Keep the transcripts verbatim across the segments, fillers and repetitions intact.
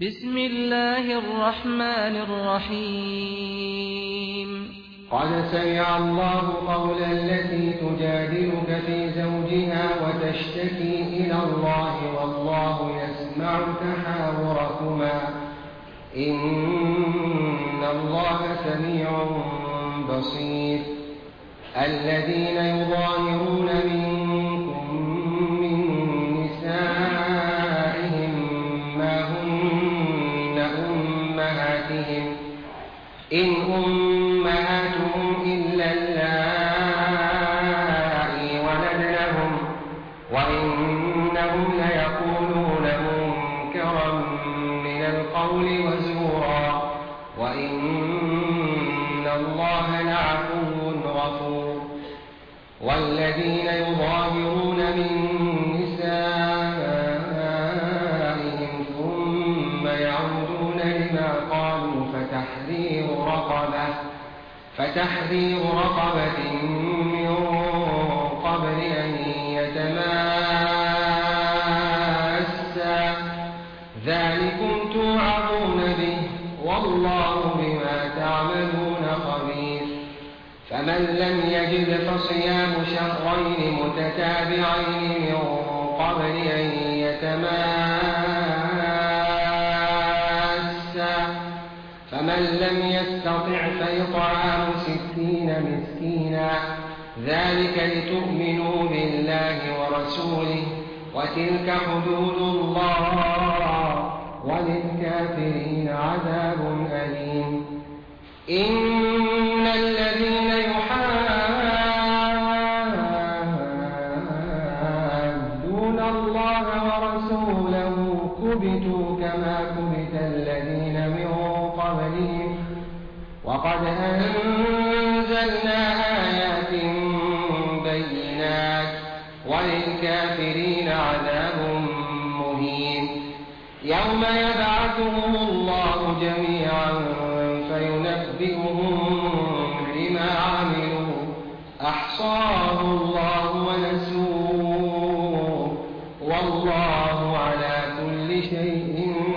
بسم الله الرحمن الرحيم قد سمع الله قول التي تجادلك في زوجها وتشتكي إلى الله والله يسمع تحاوركما إن الله سميع بصير. الذين يظاهرون منكم من نسائهم ما هن أمهاتهم إن أمهاتهم إلا اللائي ولدنهم وإنهم ليقولون منكرا من القول وزورا وإن الله لعفو غفور. والذين يظاهرون من نسائهم ثم يعودون لما قالوا فتحرير رقبة فتحرير رقبة من قبل أن يتماسا ذلكم توعظون به والله بما تعملون خبير. فمن لم يجد فصيام شهرين متتابعين من قبل أن يتماسا فمن لم يستطع فإطعام ستين مسكينا ذلك لتؤمنوا بالله ورسوله وتلك حدود الله وللكافرين عذاب أليم. إن الذين يحادون الله ورسوله كبتوا كما كبت الذين من قبلهم وقد أنزلنا آيات بينات وللكافرين عذاب مهين. يوم يبعثهم الله جميعا فينبئهم بما عملوا أحصاه الله ونسوه والله على كل شيء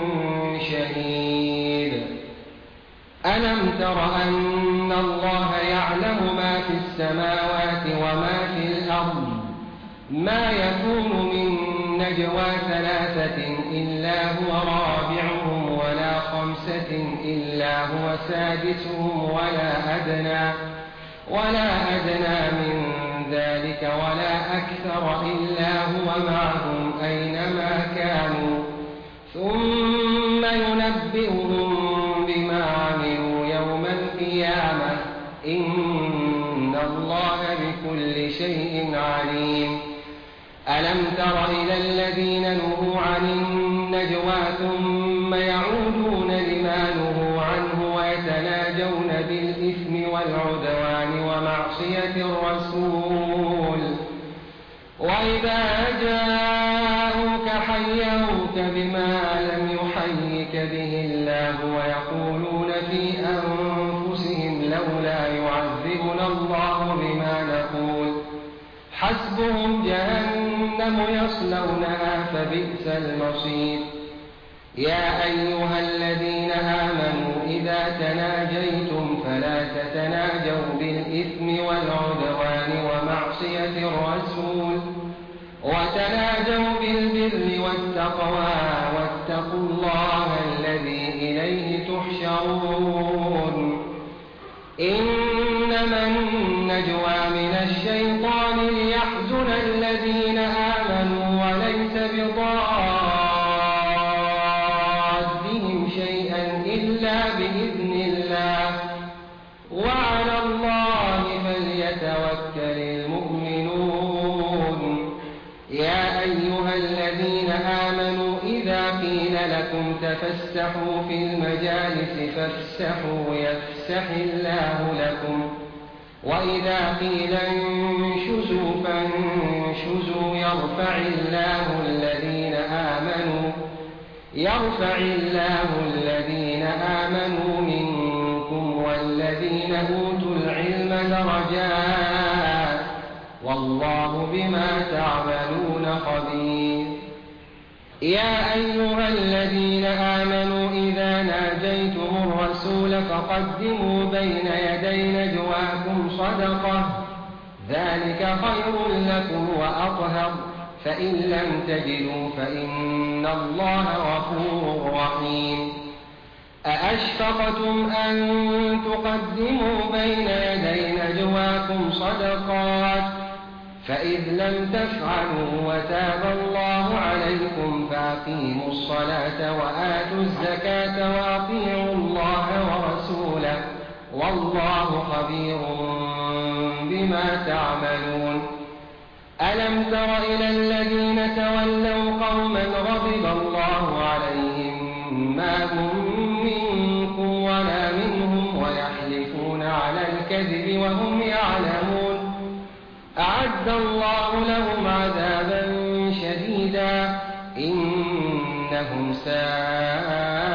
شهيد. ألم تر أن الله يعلم ما في السماوات وما في الأرض ما يكون من نجوى ثلاثة إلا هو رابعهم ولا خمسة إلا هو سادسهم ولا أدنى ولا أدنى من ذلك ولا أكثر إلا هو معهم أينما كانوا ثم ينبئهم بما عملوا يوم القيامة إن الله بكل شيء عليم. ألم تر إلى الذين نهوا عن النجوى ثم يعودون لما نهوا عنه ويتناجون بالإثم والعدوان ومعصية الرسول وإذا جاءوك حيوك بما لم يحيك به الله ويقولون في أنفسهم لولا يعذبنا الله بما نقول حسبهم جهنم يصلونها فبئس المصير. يا أيها الذين آمنوا إذا تناجيتم فلا تتناجوا بالإثم والعدوان ومعصية الرسول وتناجوا بالبر والتقوى واتقوا الله الذي إليه تحشرون. إنما النجوى من الشيطان ليحزن الذين آمنوا وليس بضادهم شيئا إلا بإذن الله وعلى الله فليتوكل المؤمنون. يا أيها الذين آمنوا إذا قيل لكم تفسحوا في المجالس فافسحوا يفسح الله لكم وإذا قيل انشزوا فانشزوا يرفع الله الذين آمنوا يرفع الله الذين آمنوا منكم والذين أوتوا العلم درجات والله بما تعملون خبير. يا أيها الذين آمنوا ناجيتم الرسول فقدموا بين يدي نجواكم صدقة ذلك خير لكم وأطهر فإن لم تجدوا فإن الله غفور رحيم أأشفقتم أن تقدموا بين يدي نجواكم صدقات فإذ لم تفعلوا وتاب الله عليكم فأقيموا الصلاة وآتوا الزكاة وأطيعوا الله ورسوله والله خبير بما تعملون ألم تر إلى الذين تولوا قوما غضب الله عليهم ما هم منكم ولا منهم ويحلفون على الكذب وهم يعلمون أعد الله لهم عذابا شديدا إنهم ساء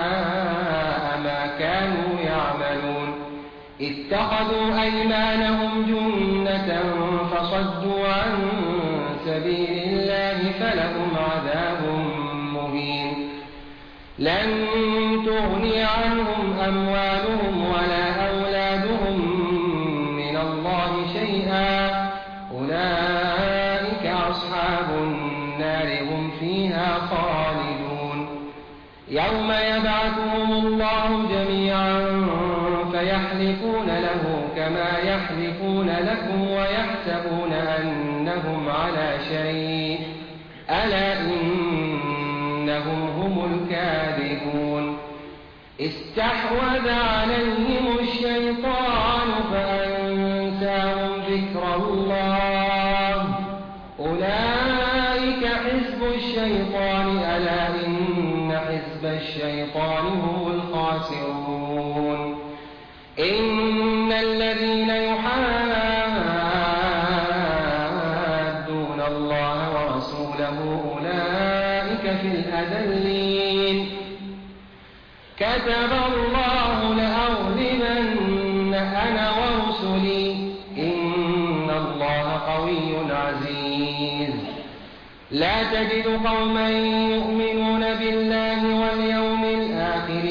ما كانوا يعملون اتخذوا أيمانهم جنة فصدوا عن سبيل الله فلهم عذاب مهين لن تغني عنهم أموالهم ولا أولادهم من الله شيئا أولئك أصحاب النار هم فيها خالدون يوم يبعثهم الله جميعا فيحلفون له كما يحلفون لكم ويحسبون أنهم على شيء ألا إنهم هم الكاذبون استحوذ عليهم الشيطان فأنساهم ذكر الله أولئك حزب الشيطان ألا إن حزب الشيطان هم الخاسرون إن الذين يحادون الله ورسوله أولئك في الأذلين كتب الله لأغلبن أنا ورسلي إن الله قوي عزيز لا تجد قوما يؤمنون بالله واليوم الآخر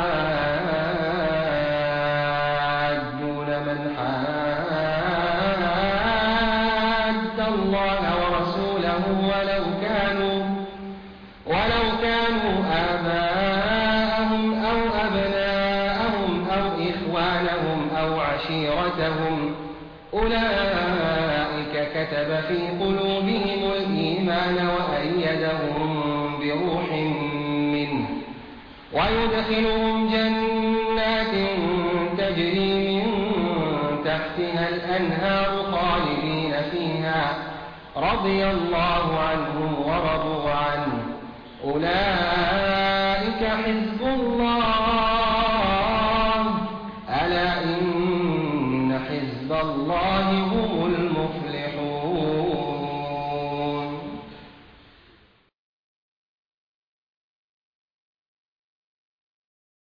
يوادون من حاد الله ورسوله ولو كانوا ولو كانوا آباءهم أو أبناءهم أو إخوانهم أو عشيرتهم أولئك كتب في قلوبهم الإيمان وأيدهم بروح منه ويدخلهم جنات تجري من تحتها الأنهار خالدين فيها رضي الله عنهم ورضوا عنه أولئك حزب الله